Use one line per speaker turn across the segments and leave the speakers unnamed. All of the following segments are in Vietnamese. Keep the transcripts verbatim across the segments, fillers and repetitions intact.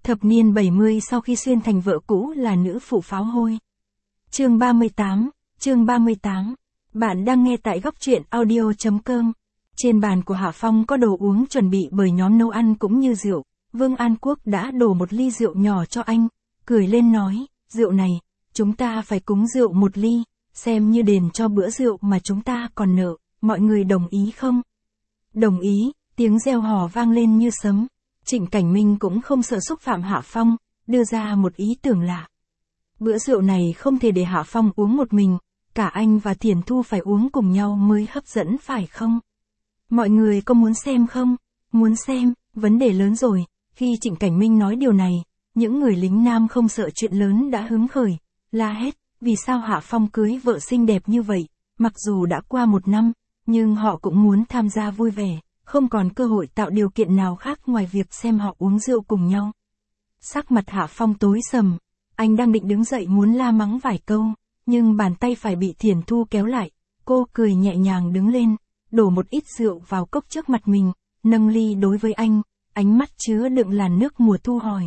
Thập niên bảy mươi sau khi xuyên thành vợ cũ là nữ phụ pháo hôi. Chương ba mươi tám, chương ba mươi tám. Bạn đang nghe tại góc truyện audio.com. Trên bàn của Hạ Phong có đồ uống chuẩn bị bởi nhóm nấu ăn cũng như rượu. Vương An Quốc đã đổ một ly rượu nhỏ cho anh, cười lên nói, rượu này, chúng ta phải cúng rượu một ly, xem như đền cho bữa rượu mà chúng ta còn nợ, mọi người đồng ý không? Đồng ý, tiếng reo hò vang lên như sấm. Trịnh Cảnh Minh cũng không sợ xúc phạm Hạ Phong, đưa ra một ý tưởng lạ. Bữa rượu này không thể để Hạ Phong uống một mình, cả anh và Thiển Thu phải uống cùng nhau mới hấp dẫn phải không? Mọi người có muốn xem không? Muốn xem, vấn đề lớn rồi. Khi Trịnh Cảnh Minh nói điều này, những người lính nam không sợ chuyện lớn đã hứng khởi, la hét, vì sao Hạ Phong cưới vợ xinh đẹp như vậy, mặc dù đã qua một năm, nhưng họ cũng muốn tham gia vui vẻ, không còn cơ hội tạo điều kiện nào khác ngoài việc xem họ uống rượu cùng nhau. Sắc mặt Hạ Phong tối sầm, anh đang định đứng dậy muốn la mắng vài câu, nhưng bàn tay phải bị Thiển Thu kéo lại, cô cười nhẹ nhàng đứng lên, đổ một ít rượu vào cốc trước mặt mình, nâng ly đối với anh, ánh mắt chứa đựng làn nước mùa thu hỏi.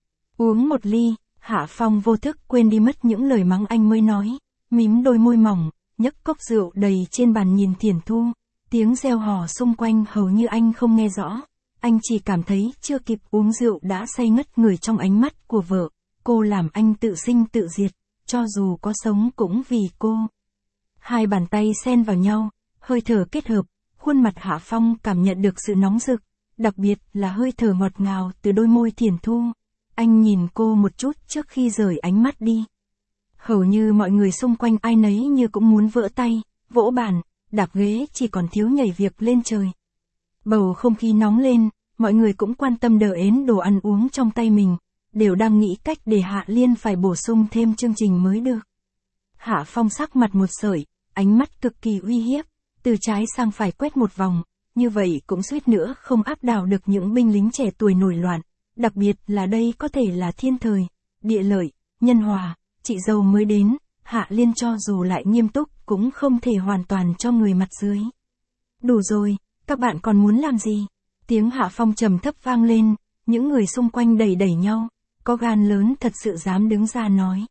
Uống một ly, Hạ Phong vô thức quên đi mất những lời mắng anh mới nói, mím đôi môi mỏng, nhấc cốc rượu đầy trên bàn nhìn Thiển Thu, tiếng reo hò xung quanh hầu như anh không nghe rõ, anh chỉ cảm thấy chưa kịp uống rượu đã say ngất người trong ánh mắt của vợ, cô làm anh tự sinh tự diệt, cho dù có sống cũng vì cô. Hai bàn tay xen vào nhau, hơi thở kết hợp, khuôn mặt Hạ Phong cảm nhận được sự nóng rực, đặc biệt là hơi thở ngọt ngào từ đôi môi Thiển Thu. Anh nhìn cô một chút trước khi rời ánh mắt đi. Hầu như mọi người xung quanh ai nấy như cũng muốn vỡ tay, vỗ bàn, đạp ghế, chỉ còn thiếu nhảy việc lên trời. Bầu không khí nóng lên, mọi người cũng quan tâm đờ ến đồ ăn uống trong tay mình, đều đang nghĩ cách để Hạ Liên phải bổ sung thêm chương trình mới được. Hạ Phong sắc mặt một sởi, ánh mắt cực kỳ uy hiếp, từ trái sang phải quét một vòng, như vậy cũng suýt nữa không áp đảo được những binh lính trẻ tuổi nổi loạn, đặc biệt là đây có thể là Thiên Thời, Địa Lợi, Nhân Hòa, chị dâu mới đến, Hạ Liên cho dù lại nghiêm túc cũng không thể hoàn toàn cho người mặt dưới. Đủ rồi, các bạn còn muốn làm gì? Tiếng Hạ Phong trầm thấp vang lên, những người xung quanh đẩy đẩy nhau, có gan lớn thật sự dám đứng ra nói.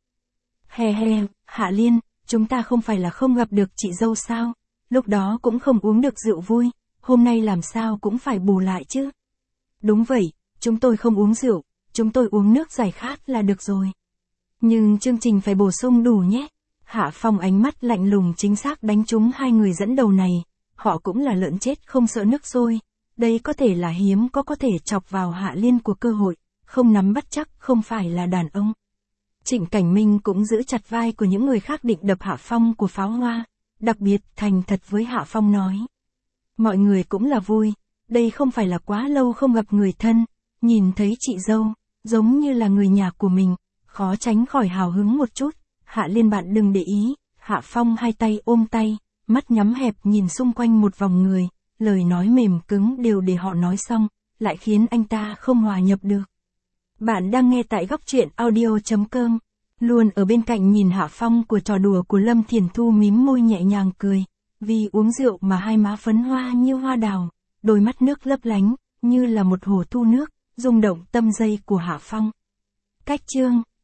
Hè hè, Hạ Liên, chúng ta không phải là không gặp được chị dâu sao? Lúc đó cũng không uống được rượu vui, hôm nay làm sao cũng phải bù lại chứ. Đúng vậy, chúng tôi không uống rượu, chúng tôi uống nước giải khát là được rồi. Nhưng chương trình phải bổ sung đủ nhé. Hạ Phong ánh mắt lạnh lùng chính xác đánh trúng hai người dẫn đầu này, họ cũng là lợn chết không sợ nước sôi, đây có thể là hiếm có có thể chọc vào Hạ Liên của cơ hội, không nắm bắt chắc không phải là đàn ông. Trịnh Cảnh Minh cũng giữ chặt vai của những người khác định đập Hạ Phong của pháo hoa, đặc biệt thành thật với Hạ Phong nói. Mọi người cũng là vui, đây không phải là quá lâu không gặp người thân, nhìn thấy chị dâu, giống như là người nhà của mình, khó tránh khỏi hào hứng một chút. Hạ Liên bạn đừng để ý, Hạ Phong hai tay ôm tay, mắt nhắm hẹp nhìn xung quanh một vòng người, lời nói mềm cứng đều để họ nói xong, lại khiến anh ta không hòa nhập được. Bạn đang nghe tại góc truyện audio.com, luôn ở bên cạnh nhìn Hạ Phong của trò đùa của Lâm Thiển Thu mím môi nhẹ nhàng cười, vì uống rượu mà hai má phấn hoa như hoa đào, đôi mắt nước lấp lánh, như là một hồ thu nước, rung động tâm dây của Hạ Phong. Cách chương